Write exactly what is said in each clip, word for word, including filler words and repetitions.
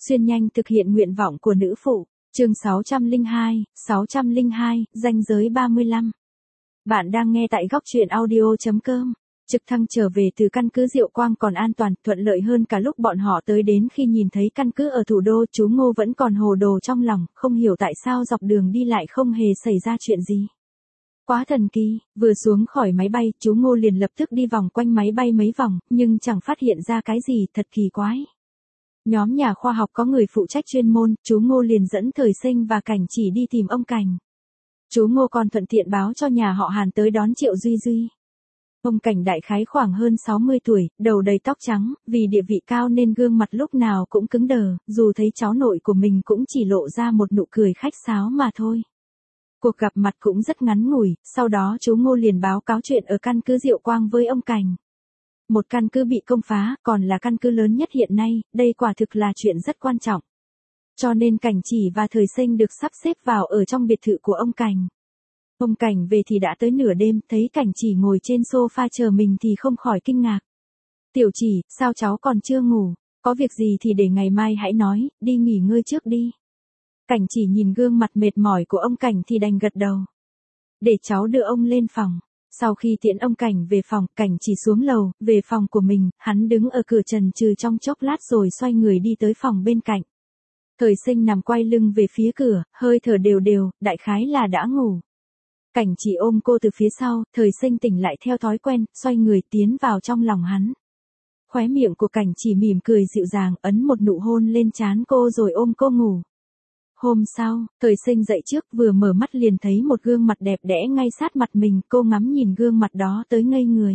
Xuyên nhanh thực hiện nguyện vọng của nữ phụ. Chương sáu trăm lẻ hai, sáu trăm lẻ hai, ranh giới ba mươi lăm. Bạn đang nghe tại góc truyện audio chấm com. Trực thăng trở về từ căn cứ Diệu Quang còn an toàn, thuận lợi hơn cả lúc bọn họ tới đến. Khi nhìn thấy căn cứ ở thủ đô, chú Ngô vẫn còn hồ đồ trong lòng, không hiểu tại sao dọc đường đi lại không hề xảy ra chuyện gì. Quá thần kỳ, vừa xuống khỏi máy bay, chú Ngô liền lập tức đi vòng quanh máy bay mấy vòng, nhưng chẳng phát hiện ra cái gì, thật kỳ quái. Nhóm nhà khoa học có người phụ trách chuyên môn, chú Ngô liền dẫn Thời Sinh và Cảnh Chỉ đi tìm ông Cảnh. Chú Ngô còn thuận tiện báo cho nhà họ Hàn tới đón Triệu Duy Duy. Ông Cảnh đại khái khoảng hơn sáu mươi tuổi, đầu đầy tóc trắng, vì địa vị cao nên gương mặt lúc nào cũng cứng đờ, dù thấy cháu nội của mình cũng chỉ lộ ra một nụ cười khách sáo mà thôi. Cuộc gặp mặt cũng rất ngắn ngủi, sau đó chú Ngô liền báo cáo chuyện ở căn cứ Diệu Quang với ông Cảnh. Một căn cứ bị công phá, còn là căn cứ lớn nhất hiện nay, đây quả thực là chuyện rất quan trọng. Cho nên Cảnh Chỉ và Thời Sinh được sắp xếp vào ở trong biệt thự của ông Cảnh. Ông Cảnh về thì đã tới nửa đêm, thấy Cảnh Chỉ ngồi trên sofa chờ mình thì không khỏi kinh ngạc. Tiểu Chỉ, sao cháu còn chưa ngủ? Có việc gì thì để ngày mai hãy nói, đi nghỉ ngơi trước đi. Cảnh Chỉ nhìn gương mặt mệt mỏi của ông Cảnh thì đành gật đầu. Để cháu đưa ông lên phòng. Sau khi tiễn ông Cảnh về phòng, Cảnh Chỉ xuống lầu, về phòng của mình, hắn đứng ở cửa chần chừ trong chốc lát rồi xoay người đi tới phòng bên cạnh. Thời Sinh nằm quay lưng về phía cửa, hơi thở đều đều, đại khái là đã ngủ. Cảnh Chỉ ôm cô từ phía sau, Thời Sinh tỉnh lại theo thói quen, xoay người tiến vào trong lòng hắn. Khóe miệng của Cảnh Chỉ mỉm cười dịu dàng, ấn một nụ hôn lên trán cô rồi ôm cô ngủ. Hôm sau, Thời Sinh dậy trước, vừa mở mắt liền thấy một gương mặt đẹp đẽ ngay sát mặt mình, cô ngắm nhìn gương mặt đó tới ngây người.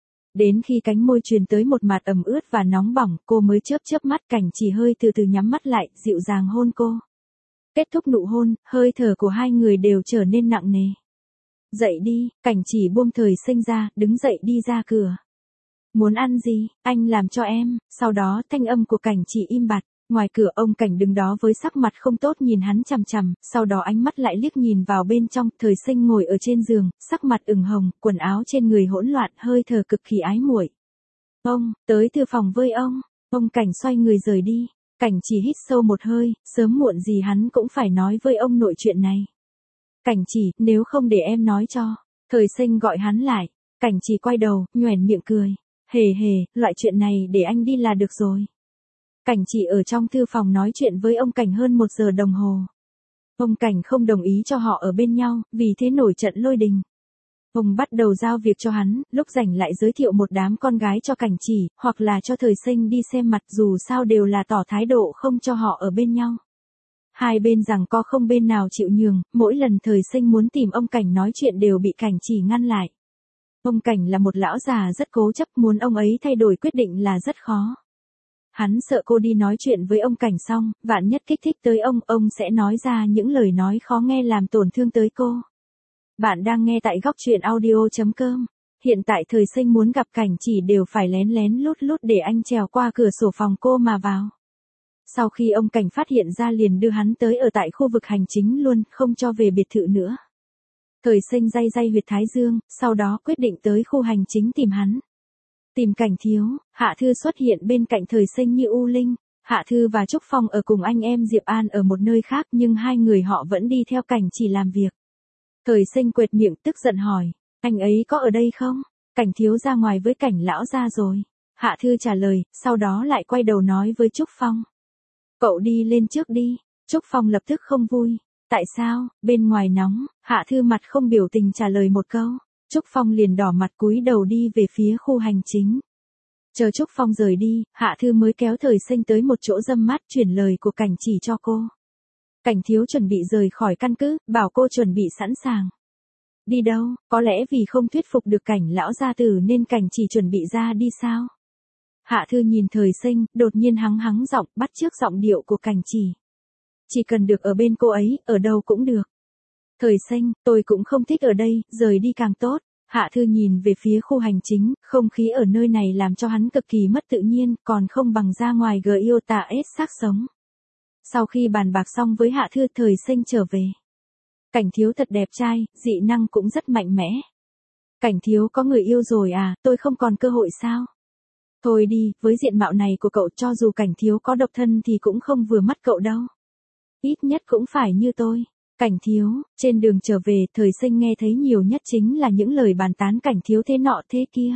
Đến khi cánh môi truyền tới một mạt ẩm ướt và nóng bỏng, cô mới chớp chớp mắt. Cảnh Chỉ hơi từ từ nhắm mắt lại, dịu dàng hôn cô. Kết thúc nụ hôn, hơi thở của hai người đều trở nên nặng nề. Dậy đi, Cảnh Chỉ buông Thời Sinh ra, đứng dậy đi ra cửa. Muốn ăn gì, anh làm cho em. Sau đó thanh âm của Cảnh Chỉ im bặt. Ngoài cửa ông Cảnh đứng đó với sắc mặt không tốt nhìn hắn chằm chằm, sau đó ánh mắt lại liếc nhìn vào bên trong. Thời Sinh ngồi ở trên giường, sắc mặt ửng hồng, quần áo trên người hỗn loạn, hơi thở cực kỳ ái muội. Ông, tới thư phòng với ông. Ông Cảnh xoay người rời đi. Cảnh Chỉ hít sâu một hơi, sớm muộn gì hắn cũng phải nói với ông nội chuyện này. Cảnh Chỉ, nếu không để em nói cho. Thời Sinh gọi hắn lại. Cảnh Chỉ quay đầu, nhoẻn miệng cười. Hề hề, loại chuyện này để anh đi là được rồi. Cảnh Chỉ ở trong thư phòng nói chuyện với ông Cảnh hơn một giờ đồng hồ. Ông Cảnh không đồng ý cho họ ở bên nhau, vì thế nổi trận lôi đình. Ông bắt đầu giao việc cho hắn, lúc rảnh lại giới thiệu một đám con gái cho Cảnh Chỉ, hoặc là cho Thời Sinh đi xem mặt, dù sao đều là tỏ thái độ không cho họ ở bên nhau. Hai bên giằng co không bên nào chịu nhường, mỗi lần Thời Sinh muốn tìm ông Cảnh nói chuyện đều bị Cảnh Chỉ ngăn lại. Ông Cảnh là một lão già rất cố chấp, muốn ông ấy thay đổi quyết định là rất khó. Hắn sợ cô đi nói chuyện với ông Cảnh xong, vạn nhất kích thích tới ông, ông sẽ nói ra những lời nói khó nghe làm tổn thương tới cô. Bạn đang nghe tại góc truyện audio chấm com. Hiện tại Thời Sinh muốn gặp Cảnh Chỉ đều phải lén lén lút lút để anh trèo qua cửa sổ phòng cô mà vào. Sau khi ông Cảnh phát hiện ra liền đưa hắn tới ở tại khu vực hành chính luôn, không cho về biệt thự nữa. Thời Sinh day day huyệt thái dương, sau đó quyết định tới khu hành chính tìm hắn. Tìm Cảnh Thiếu, Hạ Thư xuất hiện bên cạnh Thời Sinh như u linh. Hạ Thư và Trúc Phong ở cùng anh em Diệp An ở một nơi khác, nhưng hai người họ vẫn đi theo Cảnh Chỉ làm việc. Thời Sinh quệt miệng tức giận hỏi, anh ấy có ở đây không? Cảnh Thiếu ra ngoài với Cảnh lão ra rồi. Hạ Thư trả lời, sau đó lại quay đầu nói với Trúc Phong. Cậu đi lên trước đi. Trúc Phong lập tức không vui. Tại sao, bên ngoài nóng? Hạ Thư mặt không biểu tình trả lời một câu. Trúc Phong liền đỏ mặt cúi đầu đi về phía khu hành chính. Chờ Trúc Phong rời đi, Hạ Thư mới kéo Thời Sinh tới một chỗ râm mát chuyển lời của Cảnh Chỉ cho cô. Cảnh Thiếu chuẩn bị rời khỏi căn cứ, bảo cô chuẩn bị sẵn sàng. Đi đâu, có lẽ vì không thuyết phục được Cảnh lão gia tử nên Cảnh Chỉ chuẩn bị ra đi sao? Hạ Thư nhìn Thời Sinh, đột nhiên hắng hắng giọng, bắt chước giọng điệu của Cảnh Chỉ. Chỉ cần được ở bên cô ấy, ở đâu cũng được. Thời Sinh, tôi cũng không thích ở đây, rời đi càng tốt. Hạ Thư nhìn về phía khu hành chính, không khí ở nơi này làm cho hắn cực kỳ mất tự nhiên, còn không bằng ra ngoài Gyota S xác sống. Sau khi bàn bạc xong với Hạ Thư, Thời Sinh trở về. Cảnh Thiếu thật đẹp trai, dị năng cũng rất mạnh mẽ. Cảnh Thiếu có người yêu rồi à, tôi không còn cơ hội sao? Thôi đi, với diện mạo này của cậu cho dù Cảnh Thiếu có độc thân thì cũng không vừa mắt cậu đâu. Ít nhất cũng phải như tôi. Cảnh Thiếu, trên đường trở về, Thời Sinh nghe thấy nhiều nhất chính là những lời bàn tán Cảnh Thiếu thế nọ thế kia.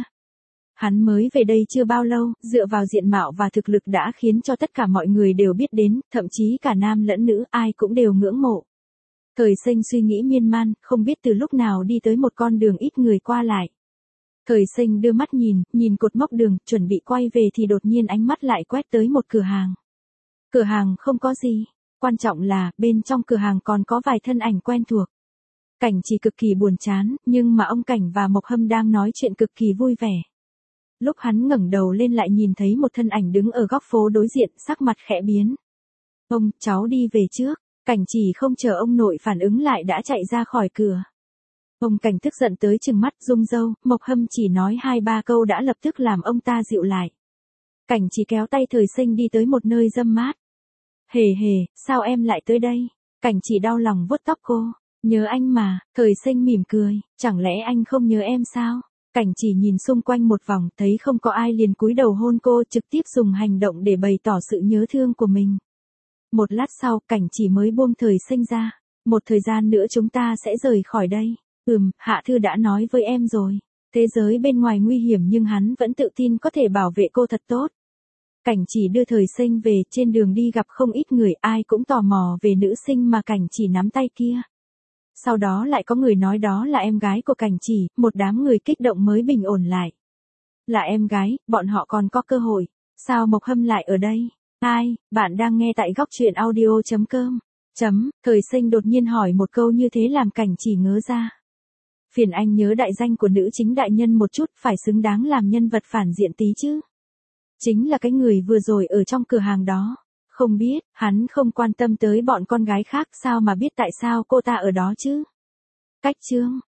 Hắn mới về đây chưa bao lâu, dựa vào diện mạo và thực lực đã khiến cho tất cả mọi người đều biết đến, thậm chí cả nam lẫn nữ ai cũng đều ngưỡng mộ. Thời Sinh suy nghĩ miên man, không biết từ lúc nào đi tới một con đường ít người qua lại. Thời Sinh đưa mắt nhìn, nhìn cột mốc đường, chuẩn bị quay về thì đột nhiên ánh mắt lại quét tới một cửa hàng. Cửa hàng không có gì, quan trọng là bên trong cửa hàng còn có vài thân ảnh quen thuộc. Cảnh Chỉ cực kỳ buồn chán, nhưng mà ông Cảnh và Mộc Hâm đang nói chuyện cực kỳ vui vẻ. Lúc hắn ngẩng đầu lên lại nhìn thấy một thân ảnh đứng ở góc phố đối diện, sắc mặt khẽ biến. Ông, cháu đi về trước. Cảnh Chỉ không chờ ông nội phản ứng lại đã chạy ra khỏi cửa. Ông Cảnh tức giận tới trừng mắt rung râu, Mộc Hâm chỉ nói hai ba câu đã lập tức làm ông ta dịu lại. Cảnh Chỉ kéo tay Thời Sinh đi tới một nơi râm mát. Hề hề, sao em lại tới đây? Cảnh Chỉ đau lòng vuốt tóc cô. Nhớ anh mà, Thời Sinh mỉm cười, chẳng lẽ anh không nhớ em sao? Cảnh Chỉ nhìn xung quanh một vòng, thấy không có ai liền cúi đầu hôn cô, trực tiếp dùng hành động để bày tỏ sự nhớ thương của mình. Một lát sau, Cảnh Chỉ mới buông Thời Sinh ra. Một thời gian nữa chúng ta sẽ rời khỏi đây. Ừm, Hạ Thư đã nói với em rồi. Thế giới bên ngoài nguy hiểm nhưng hắn vẫn tự tin có thể bảo vệ cô thật tốt. Cảnh Chỉ đưa Thời Sinh về, trên đường đi gặp không ít người, ai cũng tò mò về nữ sinh mà Cảnh Chỉ nắm tay kia. Sau đó lại có người nói đó là em gái của Cảnh Chỉ, một đám người kích động mới bình ổn lại. Là em gái, bọn họ còn có cơ hội. Sao Mộc Hâm lại ở đây? Ai, bạn đang nghe tại góc truyện audio chấm com. Chấm, Thời Sinh đột nhiên hỏi một câu như thế làm Cảnh Chỉ ngớ ra. Phiền anh nhớ đại danh của nữ chính đại nhân một chút, phải xứng đáng làm nhân vật phản diện tí chứ. Chính là cái người vừa rồi ở trong cửa hàng đó. Không biết, hắn không quan tâm tới bọn con gái khác sao mà biết tại sao cô ta ở đó chứ. Cách chương.